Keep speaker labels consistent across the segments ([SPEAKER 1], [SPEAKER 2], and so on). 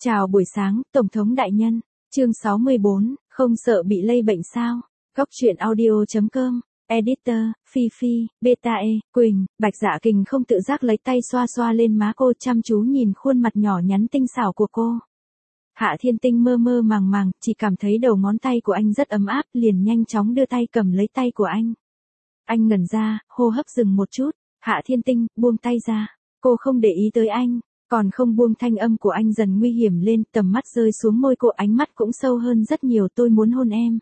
[SPEAKER 1] Chào buổi sáng, Tổng thống đại nhân. Chương 64, không sợ bị lây bệnh sao? Góc truyện audio.com. Editor, Phi Phi, Beta E, Quỳnh. Bạch Dạ Kình không tự giác lấy tay xoa xoa lên má cô, chăm chú nhìn khuôn mặt nhỏ nhắn tinh xảo của cô. Hạ Thiên Tinh mơ mơ màng màng, chỉ cảm thấy đầu ngón tay của anh rất ấm áp, liền nhanh chóng đưa tay cầm lấy tay của anh. Anh ngẩn ra, hô hấp dừng một chút. Hạ Thiên Tinh, buông tay ra. Cô không để ý tới anh. Còn không buông, thanh âm của anh dần nguy hiểm lên, tầm mắt rơi xuống môi cô, ánh mắt cũng sâu hơn rất nhiều. Tôi muốn hôn em.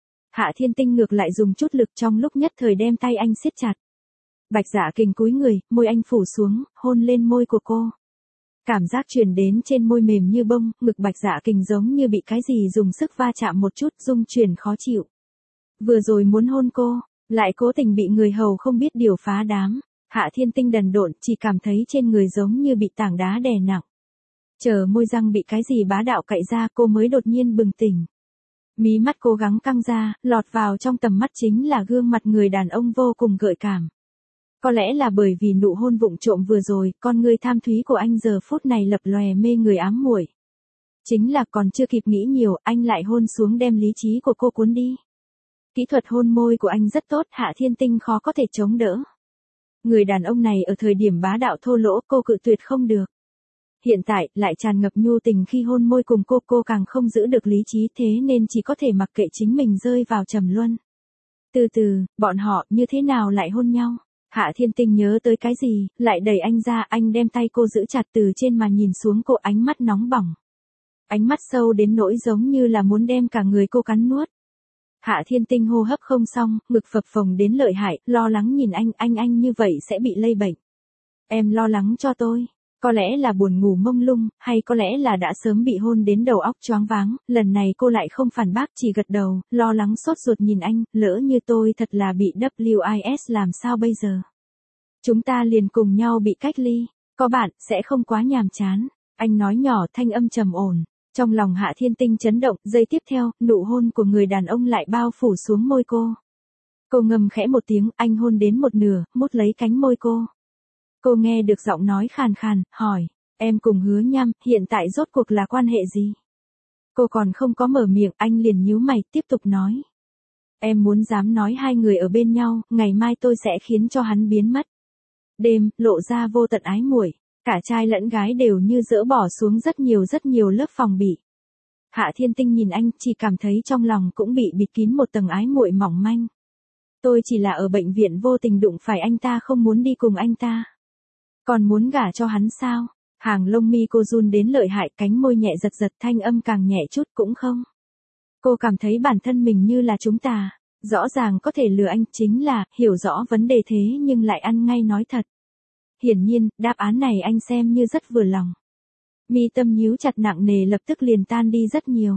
[SPEAKER 1] Hạ Thiên Tinh ngược lại dùng chút lực, trong lúc nhất thời đem tay anh siết chặt. Bạch Dạ Kình cúi người, môi anh phủ xuống, hôn lên môi của cô. Cảm giác truyền đến trên môi mềm như bông, ngực Bạch Dạ Kình giống như bị cái gì dùng sức va chạm một chút, rung chuyển khó chịu. Vừa rồi muốn hôn cô, lại cố tình bị người hầu không biết điều phá đám. Hạ Thiên Tinh đần độn, chỉ cảm thấy trên người giống như bị tảng đá đè nặng. Chờ môi răng bị cái gì bá đạo cạy ra, cô mới đột nhiên bừng tỉnh. Mí mắt cố gắng căng ra, lọt vào trong tầm mắt chính là gương mặt người đàn ông vô cùng gợi cảm. Có lẽ là bởi vì nụ hôn vụng trộm vừa rồi, con người tham thúy của anh giờ phút này lập lòe mê người ám muội. Chính là còn chưa kịp nghĩ nhiều, anh lại hôn xuống đem lý trí của cô cuốn đi. Kỹ thuật hôn môi của anh rất tốt, Hạ Thiên Tinh khó có thể chống đỡ. Người đàn ông này ở thời điểm bá đạo thô lỗ, cô cự tuyệt không được. Hiện tại, lại tràn ngập nhu tình khi hôn môi cùng cô càng không giữ được lý trí, thế nên chỉ có thể mặc kệ chính mình rơi vào trầm luân. Từ từ, bọn họ như thế nào lại hôn nhau? Hạ Thiên Tinh nhớ tới cái gì, lại đẩy anh ra, anh đem tay cô giữ chặt, từ trên mà nhìn xuống cô, ánh mắt nóng bỏng. Ánh mắt sâu đến nỗi giống như là muốn đem cả người cô cắn nuốt. Hạ Thiên Tinh hô hấp không xong, ngực phập phồng đến lợi hại, lo lắng nhìn anh như vậy sẽ bị lây bệnh. Em lo lắng cho tôi. Có lẽ là buồn ngủ mông lung, hay có lẽ là đã sớm bị hôn đến đầu óc choáng váng, lần này cô lại không phản bác, chỉ gật đầu, lo lắng sốt ruột nhìn anh, lỡ như tôi thật là bị WIS làm sao bây giờ? Chúng ta liền cùng nhau bị cách ly, có bạn, sẽ không quá nhàm chán. Anh nói nhỏ, thanh âm trầm ổn. Trong lòng Hạ Thiên Tinh chấn động, giây tiếp theo, nụ hôn của người đàn ông lại bao phủ xuống môi cô. Cô ngầm khẽ một tiếng, anh hôn đến một nửa, mút lấy cánh môi cô. Cô nghe được giọng nói khàn khàn, hỏi, em cùng Hứa Nham, hiện tại rốt cuộc là quan hệ gì? Cô còn không có mở miệng, anh liền nhíu mày, tiếp tục nói. Em muốn dám nói hai người ở bên nhau, ngày mai tôi sẽ khiến cho hắn biến mất. Đêm, lộ ra vô tận ái muội. Cả trai lẫn gái đều như dỡ bỏ xuống rất nhiều lớp phòng bị. Hạ Thiên Tinh nhìn anh, chỉ cảm thấy trong lòng cũng bị bịt kín một tầng ái muội mỏng manh. Tôi chỉ là ở bệnh viện vô tình đụng phải anh ta, không muốn đi cùng anh ta. Còn muốn gả cho hắn sao? Hàng lông mi cô run đến lợi hại, cánh môi nhẹ giật giật, thanh âm càng nhẹ chút cũng không. Cô cảm thấy bản thân mình như là chúng ta. Rõ ràng có thể lừa anh, chính là, hiểu rõ vấn đề thế nhưng lại ăn ngay nói thật. Hiển nhiên, đáp án này anh xem như rất vừa lòng. Mi tâm nhíu chặt nặng nề lập tức liền tan đi rất nhiều.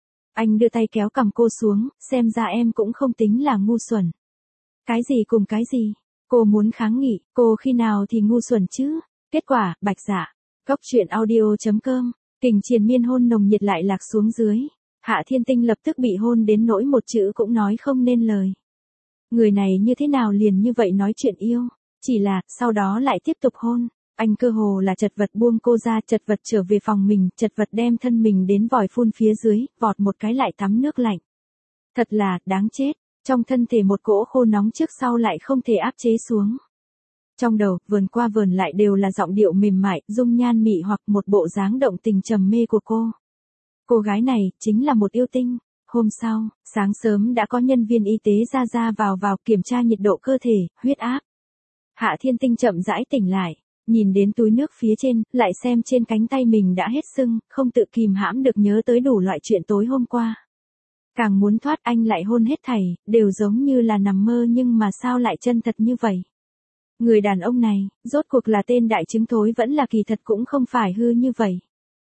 [SPEAKER 1] Anh đưa tay kéo cằm cô xuống, xem ra em cũng không tính là ngu xuẩn. Cái gì cùng cái gì? Cô muốn kháng nghị, cô khi nào thì ngu xuẩn chứ? Kết quả, Bạch Dạ. Góc truyện audio.com. Kình triền miên hôn nồng nhiệt lại lạc xuống dưới. Hạ Thiên Tinh lập tức bị hôn đến nỗi một chữ cũng nói không nên lời. Người này như thế nào liền như vậy nói chuyện yêu? Chỉ là, sau đó lại tiếp tục hôn. Anh cơ hồ là chật vật buông cô ra, chật vật trở về phòng mình, chật vật đem thân mình đến vòi phun phía dưới, vọt một cái lại tắm nước lạnh. Thật là, đáng chết. Trong thân thể một cỗ khô nóng trước sau lại không thể áp chế xuống. Trong đầu, vườn qua vườn lại đều là giọng điệu mềm mại, dung nhan mị hoặc một bộ dáng động tình trầm mê của cô. Cô gái này, chính là một yêu tinh. Hôm sau, sáng sớm đã có nhân viên y tế ra vào kiểm tra nhiệt độ cơ thể, huyết áp. Hạ Thiên Tinh chậm rãi tỉnh lại, nhìn đến túi nước phía trên, lại xem trên cánh tay mình đã hết sưng, không tự kìm hãm được nhớ tới đủ loại chuyện tối hôm qua. Càng muốn thoát, anh lại hôn hết thảy, đều giống như là nằm mơ, nhưng mà sao lại chân thật như vậy? Người đàn ông này, rốt cuộc là tên đại chứng thối vẫn là kỳ thật cũng không phải hư như vậy.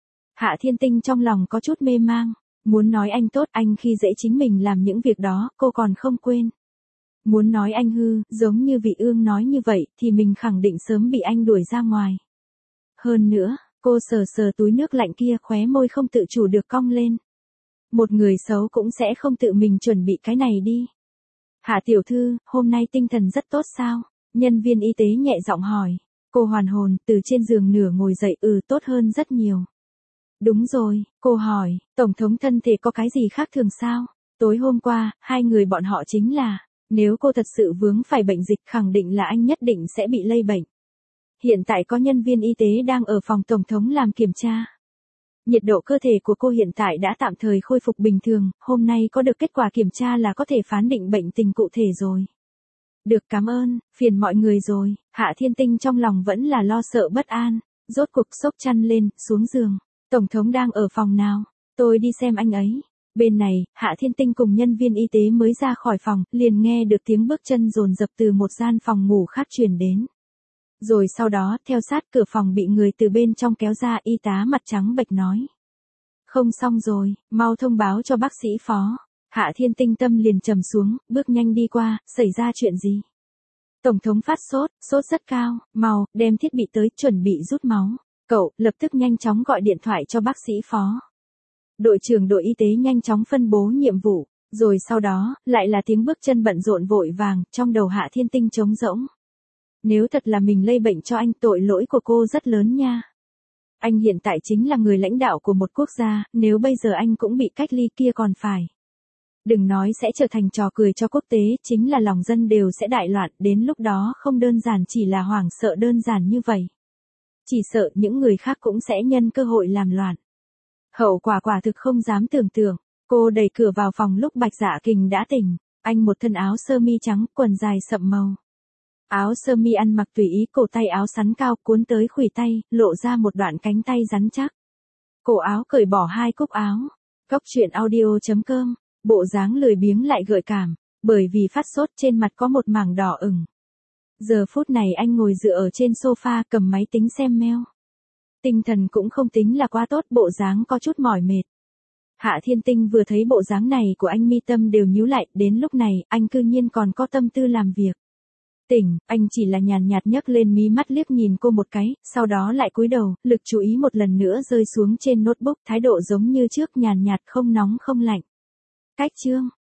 [SPEAKER 1] Hạ Thiên Tinh trong lòng có chút mê mang, muốn nói anh tốt, anh khi dễ chính mình làm những việc đó, cô còn không quên. Muốn nói anh hư, giống như Vị Ương nói như vậy, thì mình khẳng định sớm bị anh đuổi ra ngoài. Hơn nữa, cô sờ túi nước lạnh kia, khóe môi không tự chủ được cong lên. Một người xấu cũng sẽ không tự mình chuẩn bị cái này đi. Hạ tiểu thư, hôm nay tinh thần rất tốt sao? Nhân viên y tế nhẹ giọng hỏi. Cô hoàn hồn, từ trên giường nửa ngồi dậy, tốt hơn rất nhiều. Đúng rồi, cô hỏi, Tổng thống thân thể có cái gì khác thường sao? Tối hôm qua, hai người bọn họ chính là, nếu cô thật sự vướng phải bệnh dịch khẳng định là anh nhất định sẽ bị lây bệnh. Hiện tại có nhân viên y tế đang ở phòng Tổng thống làm kiểm tra. Nhiệt độ cơ thể của cô hiện tại đã tạm thời khôi phục bình thường, hôm nay có được kết quả kiểm tra là có thể phán định bệnh tình cụ thể rồi. Được, cảm ơn, phiền mọi người rồi. Hạ Thiên Tinh trong lòng vẫn là lo sợ bất an, rốt cuộc xốc chăn lên, xuống giường. Tổng thống đang ở phòng nào? Tôi đi xem anh ấy. Bên này, Hạ Thiên Tinh cùng nhân viên y tế mới ra khỏi phòng, liền nghe được tiếng bước chân dồn dập từ một gian phòng ngủ khác truyền đến. Rồi sau đó, theo sát cửa phòng bị người từ bên trong kéo ra, y tá mặt trắng bệch nói. Không xong rồi, mau thông báo cho bác sĩ phó. Hạ Thiên Tinh tâm liền trầm xuống, bước nhanh đi qua, xảy ra chuyện gì? Tổng thống phát sốt, sốt rất cao, mau, đem thiết bị tới, chuẩn bị rút máu. Cậu, lập tức nhanh chóng gọi điện thoại cho bác sĩ phó. Đội trưởng đội y tế nhanh chóng phân bố nhiệm vụ, rồi sau đó, lại là tiếng bước chân bận rộn vội vàng, trong đầu Hạ Thiên Tinh trống rỗng. Nếu thật là mình lây bệnh cho anh, tội lỗi của cô rất lớn nha. Anh hiện tại chính là người lãnh đạo của một quốc gia, nếu bây giờ anh cũng bị cách ly kia còn phải. Đừng nói sẽ trở thành trò cười cho quốc tế, chính là lòng dân đều sẽ đại loạn, đến lúc đó không đơn giản chỉ là hoảng sợ đơn giản như vậy. Chỉ sợ những người khác cũng sẽ nhân cơ hội làm loạn. Hậu quả quả thực không dám tưởng tượng. Cô đẩy cửa vào phòng lúc Bạch Dạ Kình đã tỉnh, anh một thân áo sơ mi trắng, quần dài sậm màu. Áo sơ mi ăn mặc tùy ý, cổ tay áo sắn cao cuốn tới khuỷu tay, lộ ra một đoạn cánh tay rắn chắc. Cổ áo cởi bỏ hai cúc áo. Góc truyện audio.com, bộ dáng lười biếng lại gợi cảm, bởi vì phát sốt trên mặt có một mảng đỏ ửng. Giờ phút này anh ngồi dựa ở trên sofa cầm máy tính xem mail. Tinh thần cũng không tính là quá tốt, bộ dáng có chút mỏi mệt. Hạ Thiên Tinh vừa thấy bộ dáng này của anh mi tâm đều nhíu lại, đến lúc này, anh cư nhiên còn có tâm tư làm việc. Tỉnh, anh chỉ là nhàn nhạt nhấc lên mí mắt liếc nhìn cô một cái, sau đó lại cúi đầu, lực chú ý một lần nữa rơi xuống trên notebook, thái độ giống như trước, nhàn nhạt không nóng không lạnh. Cách chương